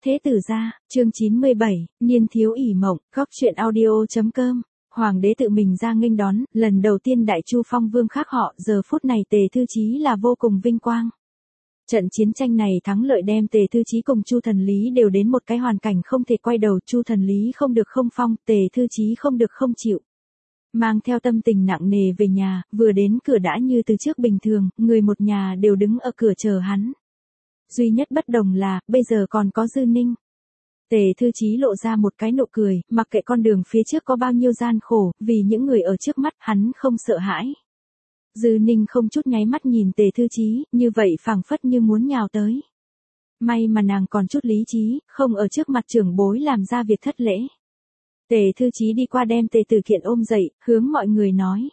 Thế tử gia, chương 97, niên thiếu ỷ mộng, góc truyện audio.com. Hoàng đế tự mình ra nghênh đón, lần đầu tiên Đại Chu Phong Vương khác họ, giờ phút này Tề Thư Chí là vô cùng vinh quang. Trận chiến tranh này thắng lợi đem Tề Thư Chí cùng Chu Thần Lý đều đến một cái hoàn cảnh không thể quay đầu, Chu Thần Lý không được không phong, Tề Thư Chí không được không chịu. Mang theo tâm tình nặng nề về nhà, vừa đến cửa đã như từ trước bình thường, người một nhà đều đứng ở cửa chờ hắn. Duy nhất bất đồng là, bây giờ còn có Dư Ninh. Tề Thư Chí lộ ra một cái nụ cười, mặc kệ con đường phía trước có bao nhiêu gian khổ, vì những người ở trước mắt hắn không sợ hãi. Dư Ninh không chút nháy mắt nhìn Tề Thư Chí, như vậy phảng phất như muốn nhào tới. May mà nàng còn chút lý trí, không ở trước mặt trưởng bối làm ra việc thất lễ. Tề Thư Chí đi qua đem Tề Tử Kiện ôm dậy, hướng mọi người nói.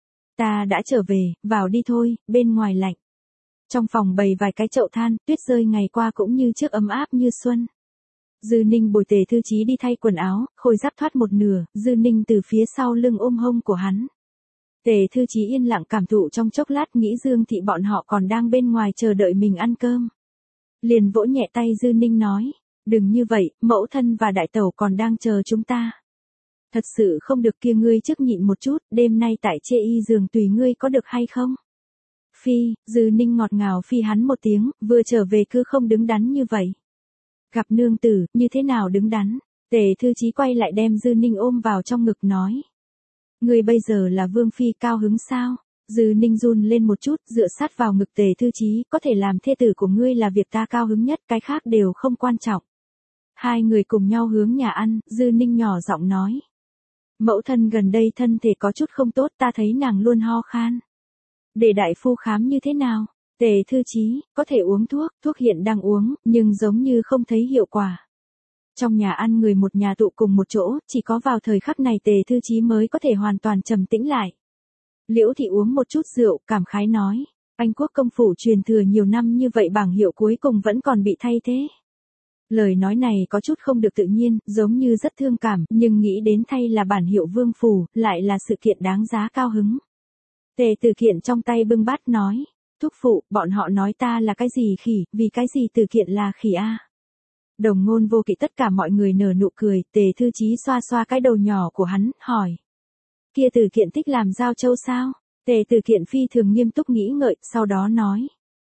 Ta đã trở về, vào đi thôi, bên ngoài lạnh. Trong phòng bày vài cái chậu than, tuyết rơi ngày qua cũng như trước ấm áp như xuân. Dư Ninh bồi Tề Thư Chí đi thay quần áo, khôi giáp thoát một nửa, Dư Ninh từ phía sau lưng ôm hông của hắn. Tề Thư Chí yên lặng cảm thụ trong chốc lát, nghĩ Dương thị bọn họ còn đang bên ngoài chờ đợi mình ăn cơm. Liền vỗ nhẹ tay Dư Ninh nói, đừng như vậy, mẫu thân và đại tẩu còn đang chờ chúng ta. Thật sự không được, kia ngươi trước nhịn một chút, đêm nay tại chê y giường tùy ngươi có được hay không? Phi, Dư Ninh ngọt ngào phi hắn một tiếng, vừa trở về cứ không đứng đắn như vậy. Gặp nương tử, như thế nào đứng đắn? Tề Thư Chí quay lại đem Dư Ninh ôm vào trong ngực nói. Ngươi bây giờ là vương phi, cao hứng sao? Dư Ninh run lên một chút, dựa sát vào ngực Tề Thư Chí, có thể làm thê tử của ngươi là việc ta cao hứng nhất, cái khác đều không quan trọng. Hai người cùng nhau hướng nhà ăn, Dư Ninh nhỏ giọng nói. Mẫu thân gần đây thân thể có chút không tốt, ta thấy nàng luôn ho khan. Để đại phu khám như thế nào? Tề Thư Chí, có thể uống thuốc hiện đang uống, nhưng giống như không thấy hiệu quả. Trong nhà ăn người một nhà tụ cùng một chỗ, chỉ có vào thời khắc này Tề Thư Chí mới có thể hoàn toàn trầm tĩnh lại. Liễu thị uống một chút rượu, cảm khái nói, Anh quốc công phủ truyền thừa nhiều năm như vậy bảng hiệu cuối cùng vẫn còn bị thay thế. Lời nói này có chút không được tự nhiên, giống như rất thương cảm, nhưng nghĩ đến thay là bản hiệu vương phủ, lại là sự kiện đáng giá cao hứng. Tề Tử Kiện trong tay bưng bát nói, thúc phụ, bọn họ nói ta là cái gì khỉ, vì cái gì Tử Kiện là khỉ a? Đồng ngôn vô kỵ, tất cả mọi người nở nụ cười, Tề Thư Chí xoa xoa cái đầu nhỏ của hắn, hỏi. Kia Tử Kiện thích làm giao châu sao? Tề Tử Kiện phi thường nghiêm túc nghĩ ngợi, sau đó nói.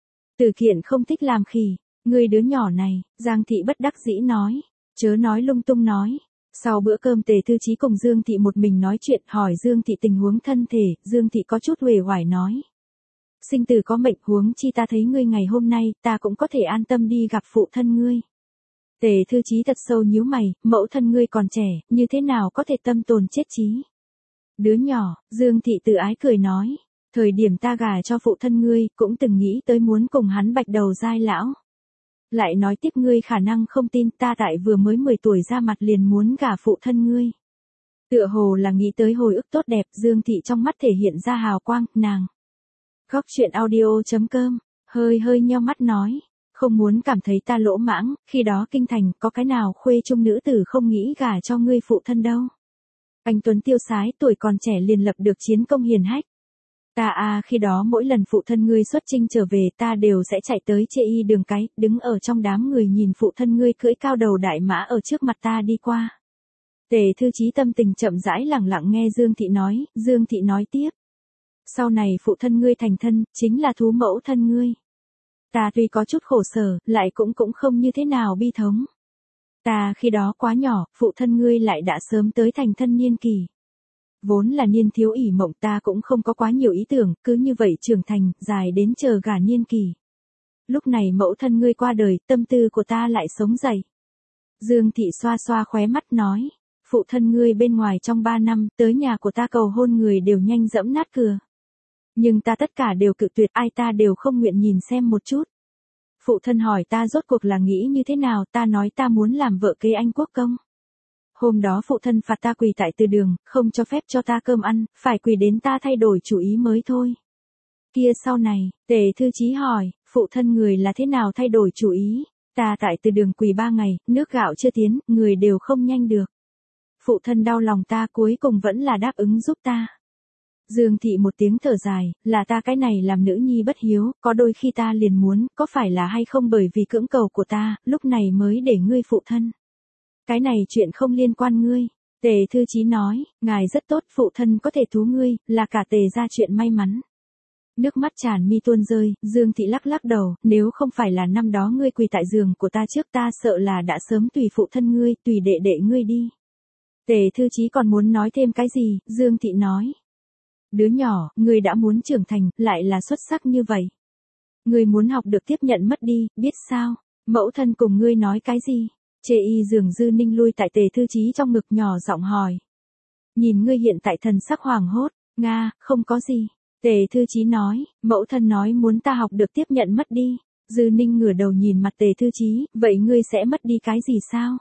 Tử Kiện không thích làm khỉ, ngươi đứa nhỏ này, Giang thị bất đắc dĩ nói, chớ nói lung tung nói. Sau bữa cơm Tề Thư Chí cùng Dương thị một mình nói chuyện, hỏi Dương thị tình huống thân thể, Dương thị có chút uể oải nói. Sinh tử có mệnh, huống chi ta thấy ngươi ngày hôm nay, ta cũng có thể an tâm đi gặp phụ thân ngươi. Tề Thư Chí thật sâu nhíu mày, mẫu thân ngươi còn trẻ, như thế nào có thể tâm tồn chết trí? Đứa nhỏ, Dương thị tự ái cười nói, thời điểm ta gả cho phụ thân ngươi, cũng từng nghĩ tới muốn cùng hắn bạch đầu giai lão. Lại nói tiếp, ngươi khả năng không tin, ta tại vừa mới 10 tuổi ra mặt liền muốn gả phụ thân ngươi. Tựa hồ là nghĩ tới hồi ức tốt đẹp, Dương thị trong mắt thể hiện ra hào quang, nàng. Góc truyện audio.com, hơi nheo mắt nói, không muốn cảm thấy ta lỗ mãng, khi đó kinh thành có cái nào khuê trung nữ tử không nghĩ gả cho ngươi phụ thân đâu. Anh tuấn tiêu sái, tuổi còn trẻ liền lập được chiến công hiển hách. Ta khi đó mỗi lần phụ thân ngươi xuất chinh trở về, ta đều sẽ chạy tới chê y đường cái, đứng ở trong đám người nhìn phụ thân ngươi cưỡi cao đầu đại mã ở trước mặt ta đi qua. Tề Thư Chí tâm tình chậm rãi lẳng lặng nghe Dương thị nói, Dương thị nói tiếp. Sau này phụ thân ngươi thành thân, chính là thú mẫu thân ngươi. Ta tuy có chút khổ sở, lại cũng không như thế nào bi thống. Ta khi đó quá nhỏ, phụ thân ngươi lại đã sớm tới thành thân niên kỳ. Vốn là niên thiếu ỷ mộng, ta cũng không có quá nhiều ý tưởng, cứ như vậy trưởng thành, dài đến chờ gả niên kỳ. Lúc này mẫu thân ngươi qua đời, tâm tư của ta lại sống dậy. Dương thị xoa xoa khóe mắt nói, phụ thân ngươi bên ngoài trong 3 năm, tới nhà của ta cầu hôn người đều nhanh dẫm nát cửa. Nhưng ta tất cả đều cự tuyệt, ai ta đều không nguyện nhìn xem một chút. Phụ thân hỏi ta rốt cuộc là nghĩ như thế nào, ta nói ta muốn làm vợ kế Anh quốc công. Hôm đó phụ thân phạt ta quỳ tại từ đường, không cho phép cho ta cơm ăn, phải quỳ đến ta thay đổi chủ ý mới thôi. Kia sau này, Tề Thư Chí hỏi, phụ thân người là thế nào thay đổi chủ ý? Ta tại từ đường quỳ 3 ngày, nước gạo chưa tiến, người đều không nhanh được. Phụ thân đau lòng ta, cuối cùng vẫn là đáp ứng giúp ta. Dương Thị một tiếng thở dài, là ta cái này làm nữ nhi bất hiếu, có đôi khi ta liền muốn, có phải là hay không bởi vì cưỡng cầu của ta, lúc này mới để ngươi phụ thân. Cái này chuyện không liên quan ngươi. Tề Thư Chí nói, ngài rất tốt, phụ thân có thể thú ngươi, là cả Tề gia chuyện may mắn. Nước mắt tràn mi tuôn rơi, Dương Thị lắc lắc đầu, nếu không phải là năm đó ngươi quỳ tại giường của ta trước ta sợ là đã sớm tùy phụ thân ngươi, tùy đệ đệ ngươi đi. Tề Thư Chí còn muốn nói thêm cái gì, Dương Thị nói. Đứa nhỏ, ngươi đã muốn trưởng thành, lại là xuất sắc như vậy. Ngươi muốn học được tiếp nhận mất đi, biết sao? Mẫu thân cùng ngươi nói cái gì? Chê y giường Dư Ninh lui tại Tề Thư Chí trong ngực nhỏ giọng hỏi. Nhìn ngươi hiện tại thần sắc hoàng hốt, Nga, không có gì. Tề Thư Chí nói, mẫu thân nói muốn ta học được tiếp nhận mất đi. Dư Ninh ngửa đầu nhìn mặt Tề Thư Chí, vậy ngươi sẽ mất đi cái gì sao?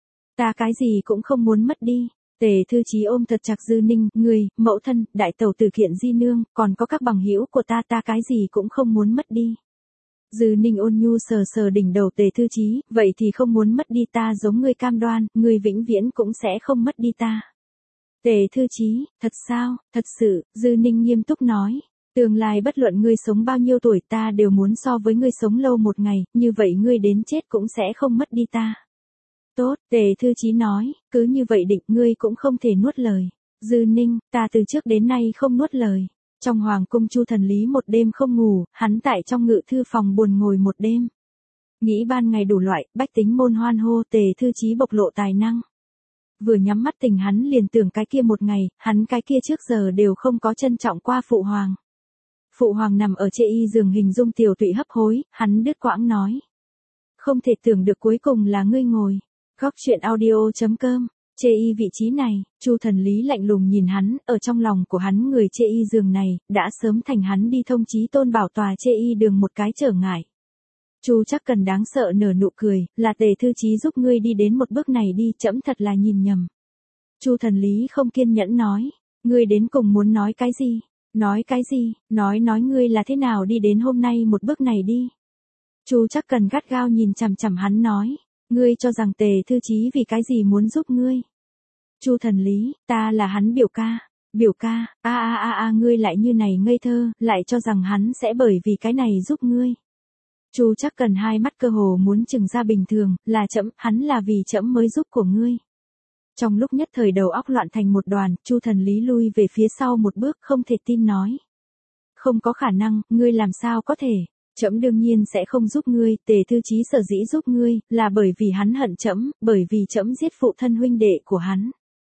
Ta cái gì cũng không muốn mất đi. Tề Thư Chí ôm thật chặt Dư Ninh, ngươi, mẫu thân, đại tẩu Từ Kiện Di nương, còn có các bằng hữu của ta cái gì cũng không muốn mất đi. Dư Ninh ôn nhu sờ sờ đỉnh đầu Tề Thư Chí, vậy thì không muốn mất đi ta giống ngươi cam đoan, ngươi vĩnh viễn cũng sẽ không mất đi ta. Tề Thư Chí, thật sao, thật sự, Dư Ninh nghiêm túc nói. Tương lai bất luận ngươi sống bao nhiêu tuổi ta đều muốn so với ngươi sống lâu một ngày, như vậy ngươi đến chết cũng sẽ không mất đi ta. Tốt, Tề Thư Chí nói, cứ như vậy định ngươi cũng không thể nuốt lời. Dư Ninh, ta từ trước đến nay không nuốt lời. Trong hoàng cung Chu Thần Lý một đêm không ngủ, hắn tại trong ngự thư phòng buồn ngồi một đêm. Nghĩ ban ngày đủ loại, bách tính môn hoan hô Tề Thư Chí bộc lộ tài năng. Vừa nhắm mắt tỉnh hắn liền tưởng cái kia một ngày, hắn cái kia trước giờ đều không có trân trọng qua phụ hoàng. Phụ hoàng nằm ở chê y giường hình dung tiểu tụy hấp hối, hắn đứt quãng nói. Không thể tưởng được cuối cùng là ngươi ngồi. Góc chuyện audio.com, chê y vị trí này, Chu Thần Lý lạnh lùng nhìn hắn, ở trong lòng của hắn người chê y giường này, đã sớm thành hắn đi thông chí tôn bảo tòa chê y đường một cái trở ngại. Chu chắc cần đáng sợ nở nụ cười, là Tề Thư Chí giúp ngươi đi đến một bước này đi, trẫm thật là nhìn nhầm. Chu Thần Lý không kiên nhẫn nói, ngươi đến cùng muốn nói cái gì? Nói cái gì? Nói ngươi là thế nào đi đến hôm nay một bước này đi. Chu chắc cần gắt gao nhìn chằm chằm hắn nói, ngươi cho rằng Tề Thư Chí vì cái gì muốn giúp ngươi? Chu Thần Lý, ta là hắn biểu ca. Biểu ca, ngươi lại như này ngây thơ, lại cho rằng hắn sẽ bởi vì cái này giúp ngươi. Chu chắc cần hai mắt cơ hồ muốn chừng ra bình thường, là trẫm, hắn là vì trẫm mới giúp của ngươi. Trong lúc nhất thời đầu óc loạn thành một đoàn, Chu Thần Lý lui về phía sau một bước không thể tin nói. Không có khả năng, ngươi làm sao có thể, trẫm đương nhiên sẽ không giúp ngươi, Tề Thư Chí sở dĩ giúp ngươi, là bởi vì hắn hận trẫm, bởi vì trẫm giết phụ thân huynh đệ của hắn.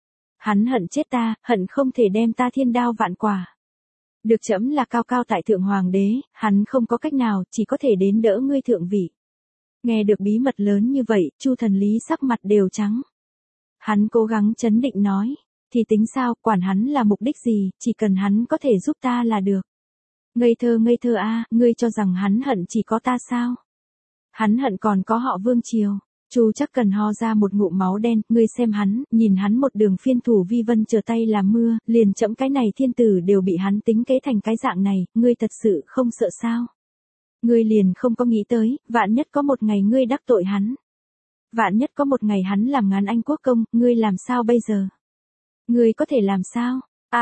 Hắn hận chết ta, hận không thể đem ta thiên đao vạn quả. Được trẫm là cao cao tại thượng hoàng đế, hắn không có cách nào, chỉ có thể đến đỡ ngươi thượng vị. Nghe được bí mật lớn như vậy, Chu Thần Lý sắc mặt đều trắng. Hắn cố gắng trấn định nói, thì tính sao, quản hắn là mục đích gì, chỉ cần hắn có thể giúp ta là được. Ngây thơ ngươi cho rằng hắn hận chỉ có ta sao? Hắn hận còn có họ Vương Triều. Chu chắc cần ho ra một ngụm máu đen, ngươi xem hắn, nhìn hắn một đường phiên thủ vi vân trở tay làm mưa, liền chậm cái này thiên tử đều bị hắn tính kế thành cái dạng này, ngươi thật sự không sợ sao? Ngươi liền không có nghĩ tới, vạn nhất có một ngày ngươi đắc tội hắn. Vạn nhất có một ngày hắn làm ngán anh quốc công, ngươi làm sao bây giờ? Ngươi có thể làm sao?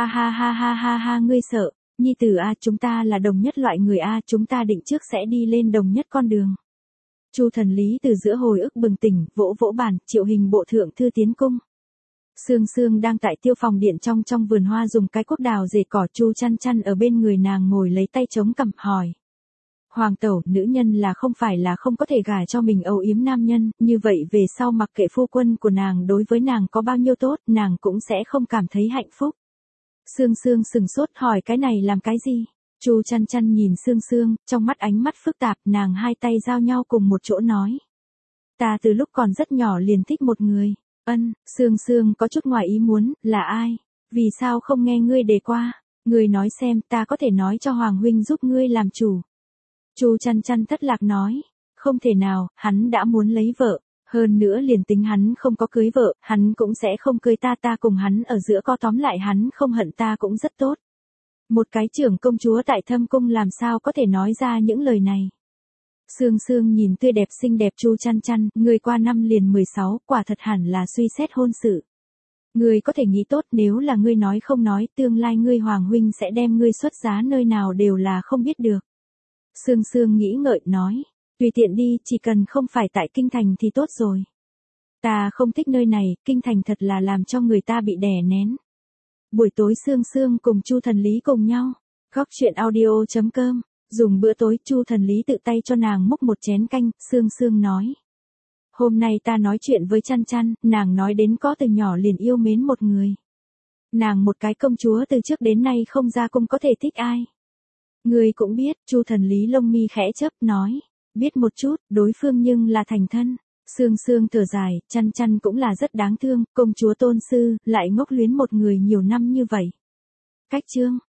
Ha, ngươi sợ, nhi tử chúng ta là đồng nhất loại người chúng ta định trước sẽ đi lên đồng nhất con đường. Chu Thần Lý từ giữa hồi ức bừng tỉnh, vỗ vỗ bàn, triệu hình bộ thượng thư tiến cung. Sương Sương đang tại tiêu phòng điện trong vườn hoa dùng cái cuốc đào rễ cỏ, Chu Chăn Chăn ở bên người nàng ngồi lấy tay chống cằm hỏi. Hoàng tẩu, nữ nhân là không phải là không có thể gả cho mình âu yếm nam nhân, như vậy về sau mặc kệ phu quân của nàng đối với nàng có bao nhiêu tốt, nàng cũng sẽ không cảm thấy hạnh phúc. Sương Sương sừng sốt hỏi cái này làm cái gì? Chu Chăn Chăn nhìn Sương Sương, trong mắt ánh mắt phức tạp, nàng hai tay giao nhau cùng một chỗ nói. Ta từ lúc còn rất nhỏ liền thích một người. Sương Sương có chút ngoài ý muốn, là ai? Vì sao không nghe ngươi đề qua? Ngươi nói xem, ta có thể nói cho Hoàng huynh giúp ngươi làm chủ. Chu Chăn Chăn thất lạc nói. Không thể nào, hắn đã muốn lấy vợ. Hơn nữa liền tính hắn không có cưới vợ, hắn cũng sẽ không cưới ta cùng hắn ở giữa co tóm lại hắn không hận ta cũng rất tốt. Một cái trưởng công chúa tại Thâm Cung làm sao có thể nói ra những lời này. Sương Sương nhìn tươi đẹp xinh đẹp Chu Chăn Chăn, người qua năm liền 16, quả thật hẳn là suy xét hôn sự. Ngươi có thể nghĩ tốt, nếu là ngươi nói không nói, tương lai ngươi Hoàng huynh sẽ đem ngươi xuất giá nơi nào đều là không biết được. Sương Sương nghĩ ngợi nói, tùy tiện đi, chỉ cần không phải tại kinh thành thì tốt rồi. Ta không thích nơi này, kinh thành thật là làm cho người ta bị đè nén. Buổi tối Sương Sương cùng Chu Thần Lý cùng nhau, góc chuyện audio.com, dùng bữa tối. Chu Thần Lý tự tay cho nàng múc một chén canh. Sương Sương nói, hôm nay ta nói chuyện với Chăn Chăn, nàng nói đến có từ nhỏ liền yêu mến một người. Nàng một cái công chúa từ trước đến nay không ra cung có thể thích ai. Ngươi cũng biết. Chu Thần Lý lông mi khẽ chớp nói, biết một chút, đối phương nhưng là thành thân. Sương Sương thở dài, Chăn Chăn cũng là rất đáng thương, công chúa tôn sư, lại ngốc luyến một người nhiều năm như vậy. Cách chương